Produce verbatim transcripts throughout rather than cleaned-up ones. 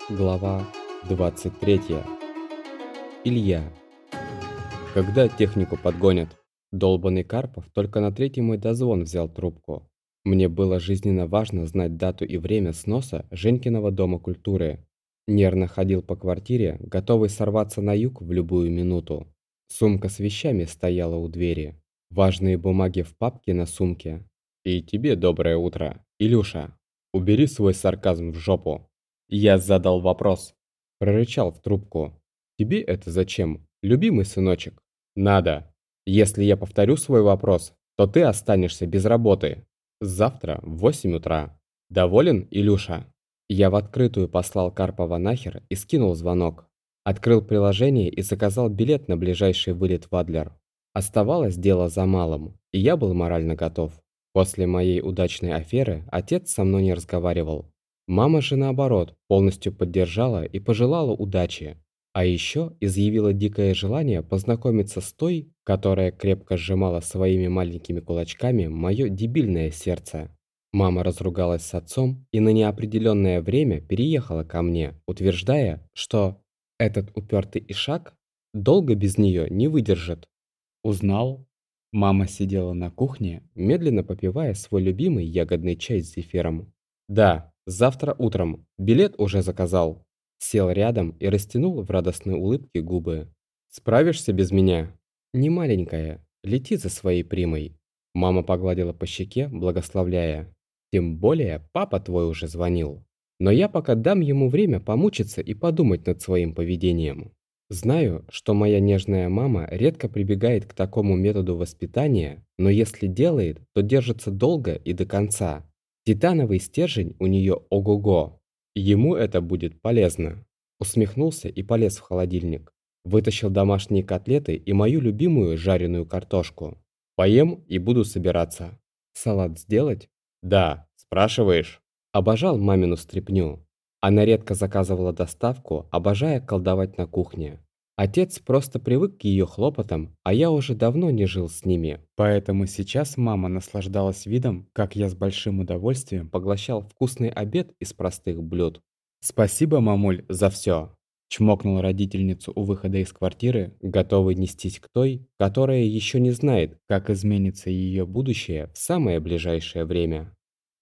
Глава двадцать третья. Илья. Когда технику подгонят? Долбанный Карпов только на третий мой дозвон взял трубку. Мне было жизненно важно знать дату и время сноса Женькиного дома культуры. Нервно ходил по квартире, готовый сорваться на юг в любую минуту. Сумка с вещами стояла у двери. Важные бумаги в папке на сумке. И тебе доброе утро, Илюша. Убери свой сарказм в жопу. Я задал вопрос. Прорычал в трубку. Тебе это зачем, любимый сыночек? Надо. Если я повторю свой вопрос, то ты останешься без работы. Завтра в восемь утра. Доволен, Илюша? Я в открытую послал Карпова нахер и скинул звонок. Открыл приложение и заказал билет на ближайший вылет в Адлер. Оставалось дело за малым, и я был морально готов. После моей удачной аферы отец со мной не разговаривал. Мама же, наоборот, полностью поддержала и пожелала удачи. А еще изъявила дикое желание познакомиться с той, которая крепко сжимала своими маленькими кулачками мое дебильное сердце. Мама разругалась с отцом и на неопределенное время переехала ко мне, утверждая, что этот упертый ишак долго без нее не выдержит. Узнал? Мама сидела на кухне, медленно попивая свой любимый ягодный чай с зефиром. Да, завтра утром. Билет уже заказал. Сел рядом и растянул в радостной улыбке губы. Справишься без меня? Не маленькая, лети за своей примой. Мама погладила по щеке, благословляя. Тем более папа твой уже звонил. Но я пока дам ему время помучиться и подумать над своим поведением. Знаю, что моя нежная мама редко прибегает к такому методу воспитания, но если делает, то держится долго и до конца. Титановый стержень у нее ого-го. Ему это будет полезно. Усмехнулся и полез в холодильник. Вытащил домашние котлеты и мою любимую жареную картошку. Поем и буду собираться. Салат сделать? Да, спрашиваешь? Обожал мамину стряпню. Она редко заказывала доставку, обожая колдовать на кухне. Отец просто привык к ее хлопотам, а я уже давно не жил с ними. Поэтому сейчас мама наслаждалась видом, как я с большим удовольствием поглощал вкусный обед из простых блюд. «Спасибо, мамуль, за все!» Чмокнул родительницу у выхода из квартиры, готовый нестись к той, которая еще не знает, как изменится ее будущее в самое ближайшее время.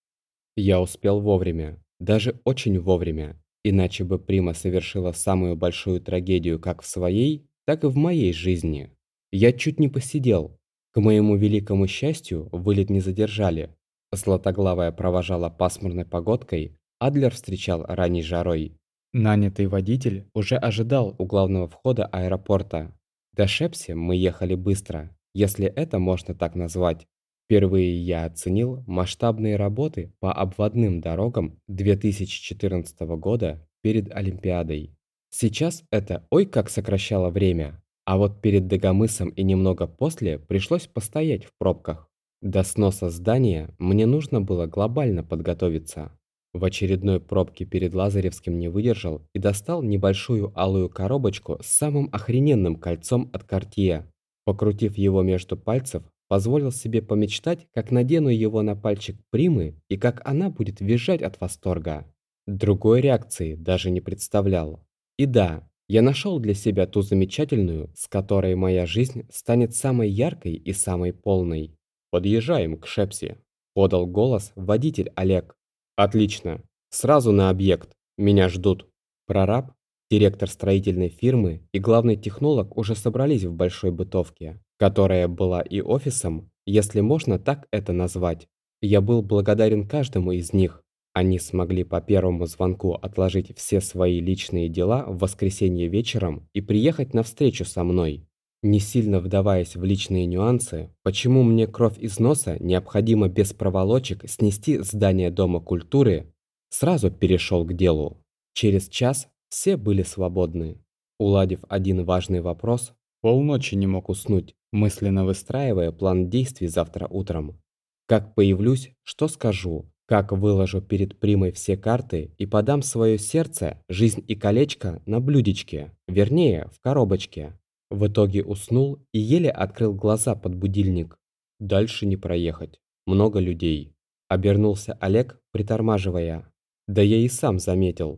Я успел вовремя, даже очень вовремя, иначе бы Прима совершила самую большую трагедию как в своей, так и в моей жизни. Я чуть не посидел. К моему великому счастью, вылет не задержали. Златоглавая провожала пасмурной погодкой, Адлер встречал ранней жарой. Нанятый водитель уже ожидал у главного входа аэропорта. До Шепси мы ехали быстро, если это можно так назвать. Впервые я оценил масштабные работы по обводным дорогам две тысячи четырнадцатого года перед Олимпиадой. Сейчас это ой как сокращало время, а вот перед Дагомысом и немного после пришлось постоять в пробках. До сноса здания мне нужно было глобально подготовиться. В очередной пробке перед Лазаревским не выдержал и достал небольшую алую коробочку с самым охрененным кольцом от Cartier. Покрутив его между пальцев, позволил себе помечтать, как надену его на пальчик Примы и как она будет визжать от восторга. Другой реакции даже не представлял. И да, я нашел для себя ту замечательную, с которой моя жизнь станет самой яркой и самой полной. «Подъезжаем к Шепси», – подал голос водитель Олег. «Отлично. Сразу на объект. Меня ждут». Прораб, директор строительной фирмы и главный технолог уже собрались в большой бытовке, которая была и офисом, если можно так это назвать. Я был благодарен каждому из них. Они смогли по первому звонку отложить все свои личные дела в воскресенье вечером и приехать на встречу со мной. Не сильно вдаваясь в личные нюансы, почему мне кровь из носа необходимо без проволочек снести здание Дома культуры, сразу перешел к делу. Через час все были свободны. Уладив один важный вопрос, полночи не мог уснуть, мысленно выстраивая план действий завтра утром. Как появлюсь, что скажу, как выложу перед Примой все карты и подам свое сердце, жизнь и колечко на блюдечке, вернее, в коробочке. В итоге уснул и еле открыл глаза под будильник. Дальше не проехать. Много людей. Обернулся Олег, притормаживая. Да я и сам заметил.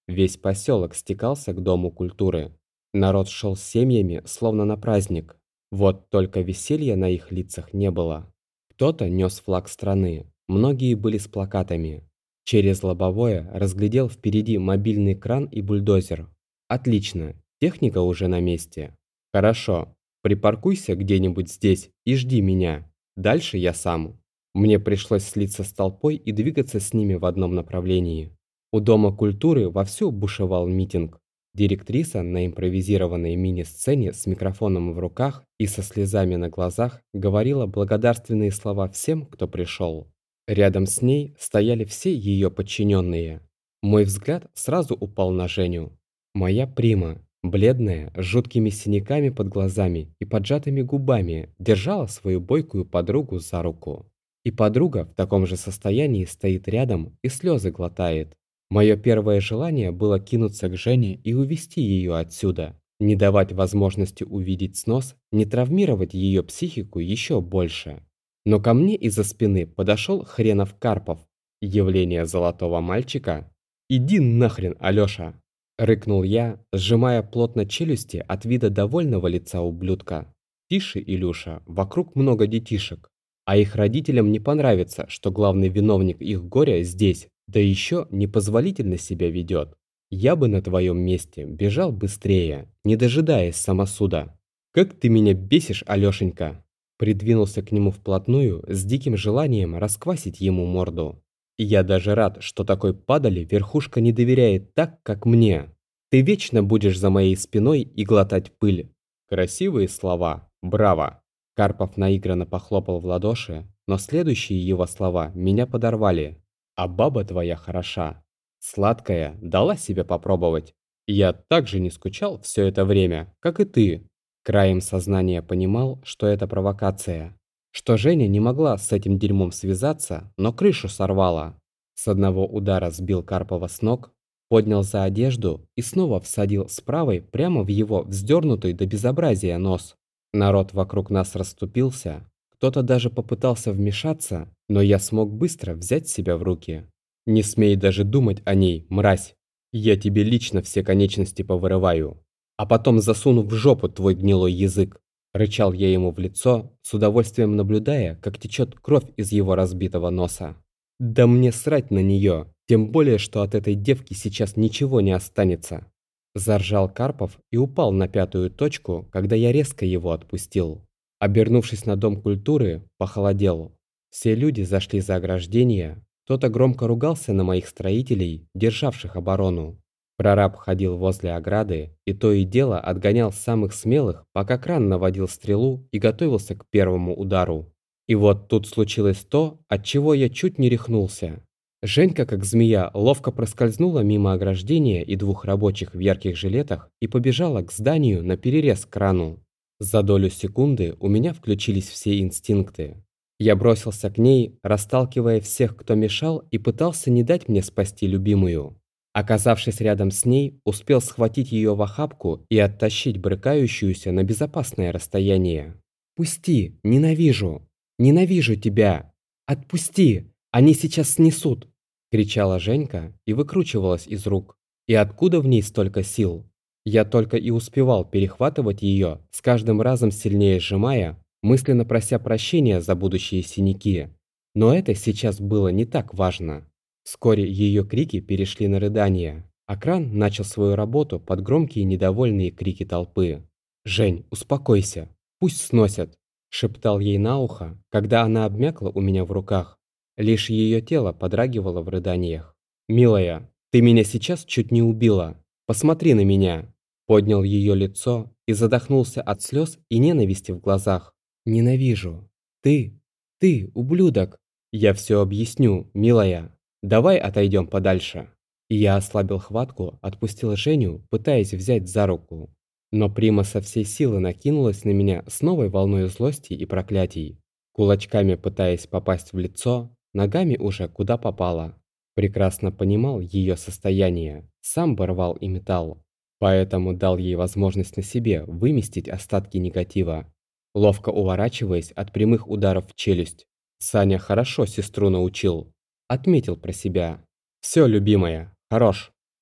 Весь поселок стекался к Дому культуры. Народ шел с семьями, словно на праздник. Вот только веселья на их лицах не было. Кто-то нес флаг страны, многие были с плакатами. Через лобовое разглядел впереди мобильный кран и бульдозер. Отлично, техника уже на месте. Хорошо, припаркуйся где-нибудь здесь и жди меня. Дальше я сам. Мне пришлось слиться с толпой и двигаться с ними в одном направлении. У Дома культуры вовсю бушевал митинг. Директриса на импровизированной мини-сцене с микрофоном в руках и со слезами на глазах говорила благодарственные слова всем, кто пришел. Рядом с ней стояли все ее подчиненные. Мой взгляд сразу упал на Женю. Моя прима, бледная, с жуткими синяками под глазами и поджатыми губами, держала свою бойкую подругу за руку. И подруга в таком же состоянии стоит рядом и слезы глотает. Мое первое желание было кинуться к Жене и увести ее отсюда, не давать возможности увидеть снос, не травмировать ее психику еще больше. Но ко мне из-за спины подошел хренов Карпов. Явление золотого мальчика. «Иди нахрен, Алёша!» – рыкнул я, сжимая плотно челюсти от вида довольного лица ублюдка. «Тише, Илюша, вокруг много детишек. А их родителям не понравится, что главный виновник их горя здесь, да еще непозволительно себя ведет. Я бы на твоем месте бежал быстрее, не дожидаясь самосуда. Как ты меня бесишь, Алешенька!» Придвинулся к нему вплотную с диким желанием расквасить ему морду. «Я даже рад, что такой падали верхушка не доверяет так, как мне. Ты вечно будешь за моей спиной и глотать пыль». Красивые слова. Браво! Карпов наигранно похлопал в ладоши, но следующие его слова меня подорвали. «А баба твоя хороша. Сладкая, дала себя попробовать. Я так же не скучал все это время, как и ты». Краем сознания понимал, что это провокация. Что Женя не могла с этим дерьмом связаться, но крышу сорвала. С одного удара сбил Карпова с ног, поднял за одежду и снова всадил с правой прямо в его вздернутый до безобразия нос. Народ вокруг нас расступился, кто-то даже попытался вмешаться, но я смог быстро взять себя в руки. «Не смей даже думать о ней, мразь! Я тебе лично все конечности повырываю, а потом засуну в жопу твой гнилой язык!» Рычал я ему в лицо, с удовольствием наблюдая, как течет кровь из его разбитого носа. «Да мне срать на нее, тем более, что от этой девки сейчас ничего не останется!» Заржал Карпов и упал на пятую точку, когда я резко его отпустил. Обернувшись на Дом культуры, похолодел. Все люди зашли за ограждение, кто-то громко ругался на моих строителей, державших оборону. Прораб ходил возле ограды и то и дело отгонял самых смелых, пока кран наводил стрелу и готовился к первому удару. И вот тут случилось то, от чего я чуть не рехнулся. Женька, как змея, ловко проскользнула мимо ограждения и двух рабочих в ярких жилетах и побежала к зданию наперерез крану. За долю секунды у меня включились все инстинкты. Я бросился к ней, расталкивая всех, кто мешал, и пытался не дать мне спасти любимую. Оказавшись рядом с ней, успел схватить ее в охапку и оттащить брыкающуюся на безопасное расстояние. «Пусти! Ненавижу! Ненавижу тебя! Отпусти! Они сейчас снесут!» – кричала Женька и выкручивалась из рук. И откуда в ней столько сил? Я только и успевал перехватывать ее, с каждым разом сильнее сжимая, мысленно прося прощения за будущие синяки. Но это сейчас было не так важно. Вскоре ее крики перешли на рыдания, а кран начал свою работу под громкие недовольные крики толпы. «Жень, успокойся, пусть сносят», – шептал ей на ухо, когда она обмякла у меня в руках. Лишь ее тело подрагивало в рыданиях. «Милая, ты меня сейчас чуть не убила. Посмотри на меня!» Поднял ее лицо и задохнулся от слез и ненависти в глазах. «Ненавижу. Ты, ты, ублюдок!» «Я все объясню, милая. Давай отойдем подальше». И я ослабил хватку, отпустил Женю, пытаясь взять за руку. Но Прима со всей силы накинулась на меня с новой волной злости и проклятий, кулачками пытаясь попасть в лицо, ногами уже куда попало. Прекрасно понимал ее состояние, сам бы рвал и металл, поэтому дал ей возможность на себе выместить остатки негатива, ловко уворачиваясь от прямых ударов в челюсть. Саня хорошо сестру научил. Отметил про себя. «Все, любимая, хорош.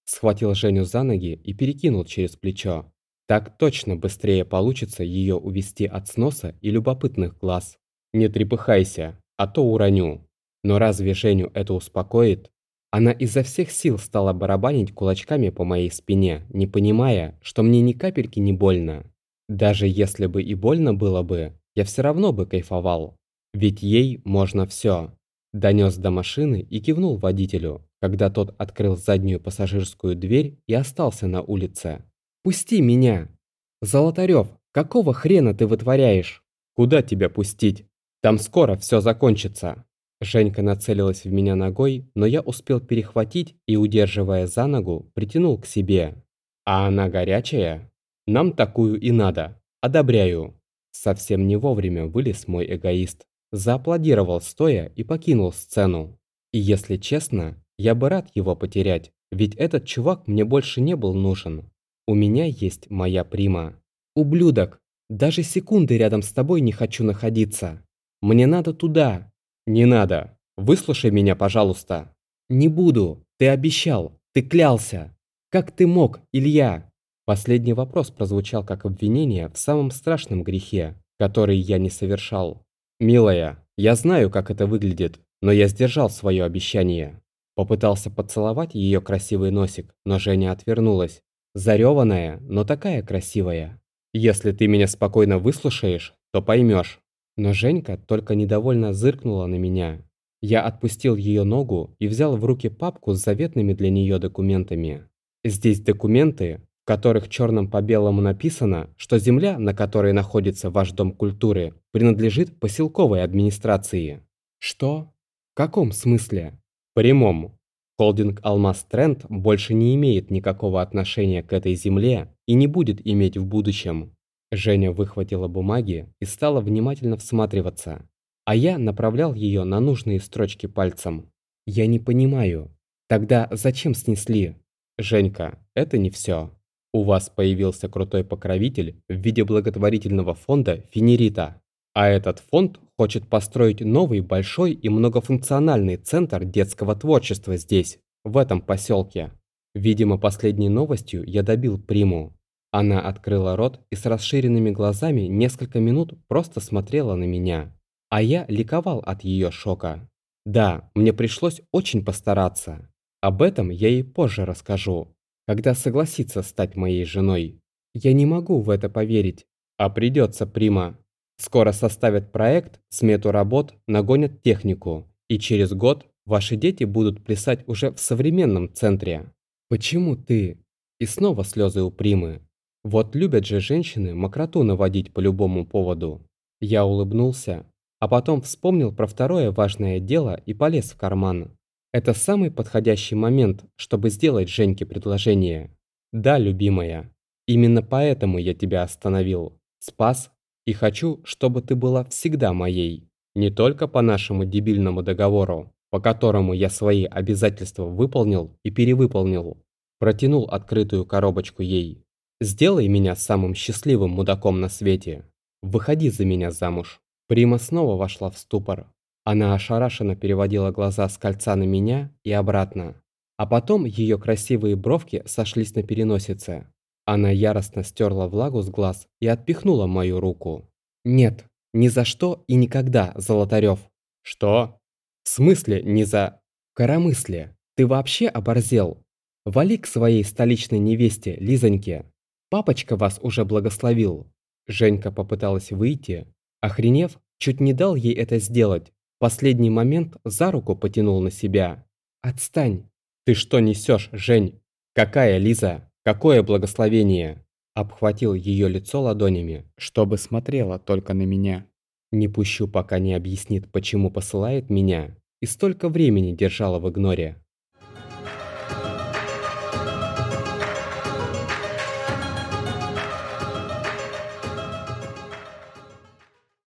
Схватил Женю за ноги и перекинул через плечо. Так точно быстрее получится ее увести от сноса и любопытных глаз. Не трепыхайся, а то уроню. Но разве Женю это успокоит? Она изо всех сил стала барабанить кулачками по моей спине, не понимая, что мне ни капельки не больно. Даже если бы и больно было бы, я все равно бы кайфовал. Ведь ей можно все. Донес до машины и кивнул водителю, когда тот открыл заднюю пассажирскую дверь и остался на улице. «Пусти меня!» «Золотарев, какого хрена ты вытворяешь?» «Куда тебя пустить? Там скоро все закончится!» Женька нацелилась в меня ногой, но я успел перехватить и, удерживая за ногу, притянул к себе. «А она горячая? Нам такую и надо. Одобряю!» Совсем не вовремя вылез мой эгоист. Зааплодировал стоя и покинул сцену. И если честно, я бы рад его потерять, ведь этот чувак мне больше не был нужен. У меня есть моя прима. Ублюдок, даже секунды рядом с тобой не хочу находиться. Мне надо туда. Не надо. Выслушай меня, пожалуйста. Не буду. Ты обещал. Ты клялся. Как ты мог, Илья? Последний вопрос прозвучал как обвинение в самом страшном грехе, который я не совершал. «Милая, я знаю, как это выглядит, но я сдержал свое обещание». Попытался поцеловать ее красивый носик, но Женя отвернулась. Зареванная, но такая красивая. «Если ты меня спокойно выслушаешь, то поймешь». Но Женька только недовольно зыркнула на меня. Я отпустил ее ногу и взял в руки папку с заветными для нее документами. Здесь документы, в которых черным по белому написано, что земля, на которой находится ваш дом культуры, принадлежит поселковой администрации. Что? В каком смысле? В прямом. Холдинг «Алмаз Тренд» больше не имеет никакого отношения к этой земле и не будет иметь в будущем. Женя выхватила бумаги и стала внимательно всматриваться, а я направлял ее на нужные строчки пальцем. Я не понимаю. Тогда зачем снесли? Женька, это не все. У вас появился крутой покровитель в виде благотворительного фонда «Фенерита». А этот фонд хочет построить новый большой и многофункциональный центр детского творчества здесь, в этом поселке. Видимо, последней новостью я добил приму. Она открыла рот и с расширенными глазами несколько минут просто смотрела на меня. А я ликовал от ее шока. Да, мне пришлось очень постараться. Об этом я ей позже расскажу, когда согласится стать моей женой. Я не могу в это поверить. А придется, прима. Скоро составят проект, смету работ, нагонят технику. И через год ваши дети будут плясать уже в современном центре. Почему ты? И снова слезы у примы. Вот любят же женщины мокроту наводить по любому поводу. Я улыбнулся, а потом вспомнил про второе важное дело и полез в карман. Это самый подходящий момент, чтобы сделать Женьке предложение. Да, любимая, именно поэтому я тебя остановил, спас и хочу, чтобы ты была всегда моей. Не только по нашему дебильному договору, по которому я свои обязательства выполнил и перевыполнил. Протянул открытую коробочку ей. Сделай меня самым счастливым мудаком на свете. Выходи за меня замуж. Прима снова вошла в ступор. Она ошарашенно переводила глаза с кольца на меня и обратно. А потом ее красивые бровки сошлись на переносице. Она яростно стерла влагу с глаз и отпихнула мою руку. «Нет, ни за что и никогда, Золотарев». «Что? В смысле ни за...» «Коромысле, ты вообще оборзел? Вали к своей столичной невесте, Лизоньке. Папочка вас уже благословил». Женька попыталась выйти. Охренев, чуть не дал ей это сделать. В последний момент за руку потянул на себя. «Отстань!» «Ты что несешь, Жень? Какая Лиза? Какое благословение?» Обхватил ее лицо ладонями, чтобы смотрела только на меня. Не пущу, пока не объяснит, почему посылает меня. И столько времени держала в игноре.